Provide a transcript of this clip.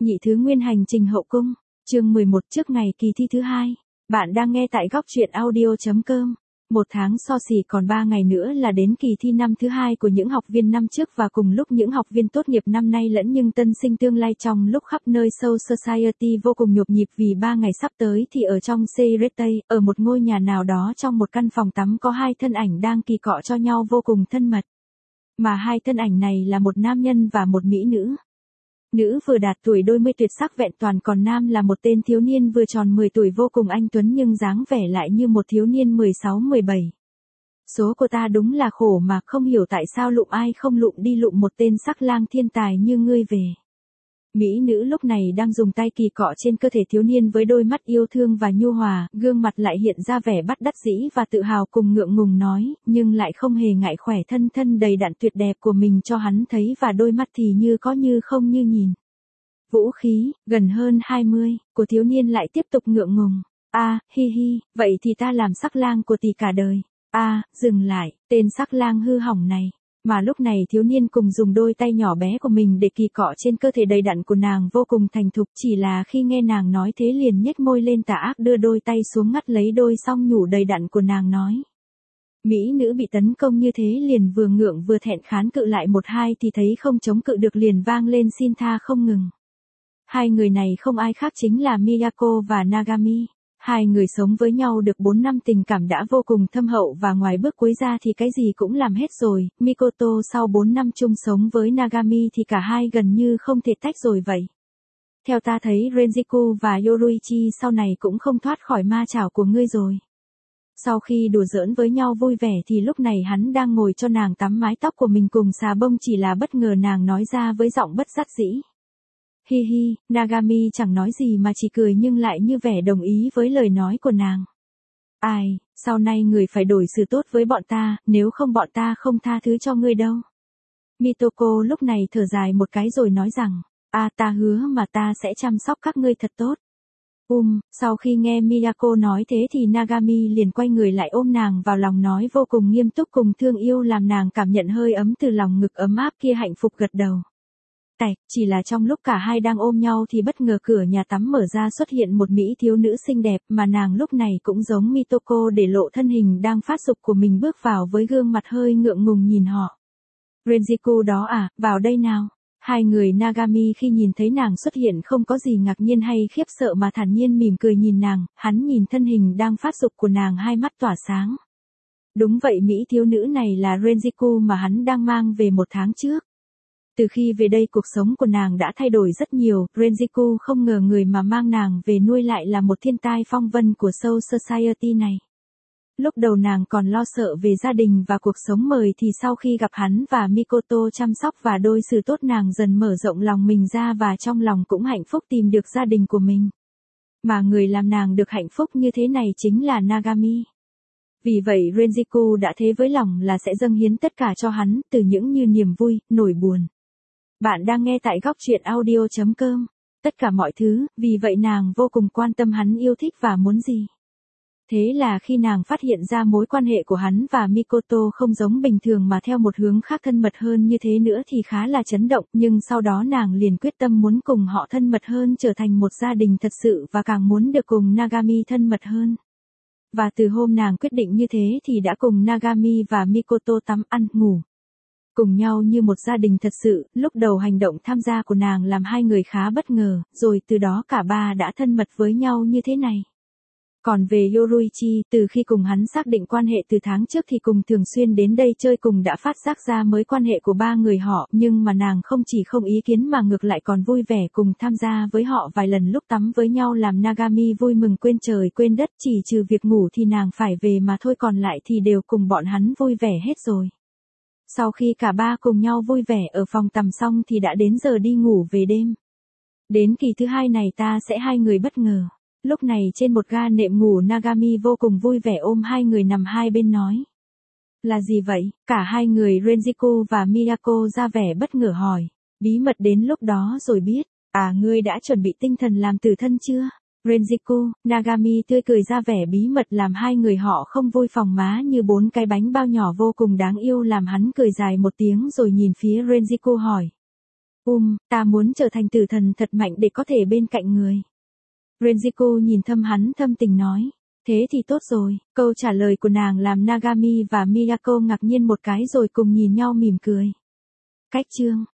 Nhị thứ nguyên hành trình hậu cung, chương 11 trước ngày kỳ thi thứ hai. Bạn đang nghe tại góc truyện audio.com. Một tháng so xỉ còn 3 ngày nữa là đến kỳ thi năm thứ hai của những học viên năm trước và cùng lúc những học viên tốt nghiệp năm nay lẫn nhưng tân sinh tương lai trong lúc khắp nơi Soul Society vô cùng nhộn nhịp vì 3 ngày sắp tới thì ở trong Sirete, ở một ngôi nhà nào đó trong một căn phòng tắm có hai thân ảnh đang kỳ cọ cho nhau vô cùng thân mật. Mà hai thân ảnh này là một nam nhân và một mỹ nữ. Nữ vừa đạt tuổi đôi mươi tuyệt sắc vẹn toàn còn nam là một tên thiếu niên vừa tròn 10 tuổi vô cùng anh tuấn nhưng dáng vẻ lại như một thiếu niên 16-17. Số cô ta đúng là khổ mà không hiểu tại sao lụm ai không lụm đi lụm một tên sắc lang thiên tài như ngươi về. Mỹ nữ lúc này đang dùng tay kỳ cọ trên cơ thể thiếu niên với đôi mắt yêu thương và nhu hòa, gương mặt lại hiện ra vẻ bất đắc dĩ và tự hào cùng ngượng ngùng nói, nhưng lại không hề ngại khỏe thân thân đầy đặn tuyệt đẹp của mình cho hắn thấy và đôi mắt thì như có như không như nhìn. Vũ khí, gần hơn 20, của thiếu niên lại tiếp tục ngượng ngùng. Hi hi, vậy thì ta làm sắc lang của tỷ cả đời. Dừng lại, tên sắc lang hư hỏng này. Mà lúc này thiếu niên cùng dùng đôi tay nhỏ bé của mình để kỳ cọ trên cơ thể đầy đặn của nàng vô cùng thành thục, chỉ là khi nghe nàng nói thế liền nhếch môi lên tà ác đưa đôi tay xuống ngắt lấy đôi song nhủ đầy đặn của nàng nói. Mỹ nữ bị tấn công như thế liền vừa ngượng vừa thẹn kháng cự lại một hai thì thấy không chống cự được liền vang lên xin tha không ngừng. Hai người này không ai khác chính là Miyako và Nagami. Hai người sống với nhau được 4 năm tình cảm đã vô cùng thâm hậu và ngoài bước cuối ra thì cái gì cũng làm hết rồi. Mikoto sau 4 năm chung sống với Nagami thì cả hai gần như không thể tách rồi vậy. Theo ta thấy Renjiku và Yoruichi sau này cũng không thoát khỏi ma chảo của ngươi rồi. Sau khi đùa giỡn với nhau vui vẻ thì lúc này hắn đang ngồi cho nàng tắm mái tóc của mình cùng xà bông chỉ là bất ngờ nàng nói ra với giọng bất đắc dĩ. Hi hi, Nagami chẳng nói gì mà chỉ cười nhưng lại như vẻ đồng ý với lời nói của nàng. Sau này người phải đổi xử tốt với bọn ta, nếu không bọn ta không tha thứ cho ngươi đâu. Mitoko lúc này thở dài một cái rồi nói rằng, ta hứa mà ta sẽ chăm sóc các ngươi thật tốt. Sau khi nghe Miyako nói thế thì Nagami liền quay người lại ôm nàng vào lòng nói vô cùng nghiêm túc cùng thương yêu làm nàng cảm nhận hơi ấm từ lòng ngực ấm áp kia hạnh phúc gật đầu. Chỉ là trong lúc cả hai đang ôm nhau thì bất ngờ cửa nhà tắm mở ra xuất hiện một mỹ thiếu nữ xinh đẹp mà nàng lúc này cũng giống Mitoko để lộ thân hình đang phát dục của mình bước vào với gương mặt hơi ngượng ngùng nhìn họ. Renjiku đó vào đây nào. Hai người Nagami khi nhìn thấy nàng xuất hiện không có gì ngạc nhiên hay khiếp sợ mà thản nhiên mỉm cười nhìn nàng, hắn nhìn thân hình đang phát dục của nàng hai mắt tỏa sáng. Đúng vậy mỹ thiếu nữ này là Renjiku mà hắn đang mang về một tháng trước. Từ khi về đây cuộc sống của nàng đã thay đổi rất nhiều, Renjiku không ngờ người mà mang nàng về nuôi lại là một thiên tai phong vân của Soul Society này. Lúc đầu nàng còn lo sợ về gia đình và cuộc sống mời thì sau khi gặp hắn và Mikoto chăm sóc và đối xử tốt nàng dần mở rộng lòng mình ra và trong lòng cũng hạnh phúc tìm được gia đình của mình. Mà người làm nàng được hạnh phúc như thế này chính là Nagami. Vì vậy Renjiku đã thế với lòng là sẽ dâng hiến tất cả cho hắn, từ những như niềm vui, nỗi buồn. Bạn đang nghe tại góc truyện audio.com. Tất cả mọi thứ, vì vậy nàng vô cùng quan tâm hắn yêu thích và muốn gì. Thế là khi nàng phát hiện ra mối quan hệ của hắn và Mikoto không giống bình thường mà theo một hướng khác thân mật hơn như thế nữa thì khá là chấn động, nhưng sau đó nàng liền quyết tâm muốn cùng họ thân mật hơn trở thành một gia đình thật sự và càng muốn được cùng Nagami thân mật hơn. Và từ hôm nàng quyết định như thế thì đã cùng Nagami và Mikoto tắm ăn, ngủ cùng nhau như một gia đình thật sự. Lúc đầu hành động tham gia của nàng làm hai người khá bất ngờ, rồi từ đó cả ba đã thân mật với nhau như thế này. Còn về Yoruichi, từ khi cùng hắn xác định quan hệ từ tháng trước thì cùng thường xuyên đến đây chơi cùng đã phát giác ra mối quan hệ của ba người họ, nhưng mà nàng không chỉ không ý kiến mà ngược lại còn vui vẻ cùng tham gia với họ vài lần lúc tắm với nhau làm Nagami vui mừng quên trời quên đất, chỉ trừ việc ngủ thì nàng phải về mà thôi còn lại thì đều cùng bọn hắn vui vẻ hết rồi. Sau khi cả ba cùng nhau vui vẻ ở phòng tắm xong thì đã đến giờ đi ngủ về đêm. Đến kỳ thứ hai này ta sẽ hai người bất ngờ. Lúc này trên một ga nệm ngủ Nagami vô cùng vui vẻ ôm hai người nằm hai bên nói. Là gì vậy? Cả hai người Renjiku và Miyako ra vẻ bất ngờ hỏi. Bí mật đến lúc đó rồi biết. Ngươi đã chuẩn bị tinh thần làm tử thân chưa? Renjiku, Nagami tươi cười ra vẻ bí mật làm hai người họ không vui phòng má như 4 cái bánh bao nhỏ vô cùng đáng yêu làm hắn cười dài một tiếng rồi nhìn phía Renjiku hỏi. Ta muốn trở thành tử thần thật mạnh để có thể bên cạnh người. Renjiko nhìn hắn thâm tình nói. Thế thì tốt rồi, câu trả lời của nàng làm Nagami và Miyako ngạc nhiên một cái rồi cùng nhìn nhau mỉm cười. Cách chương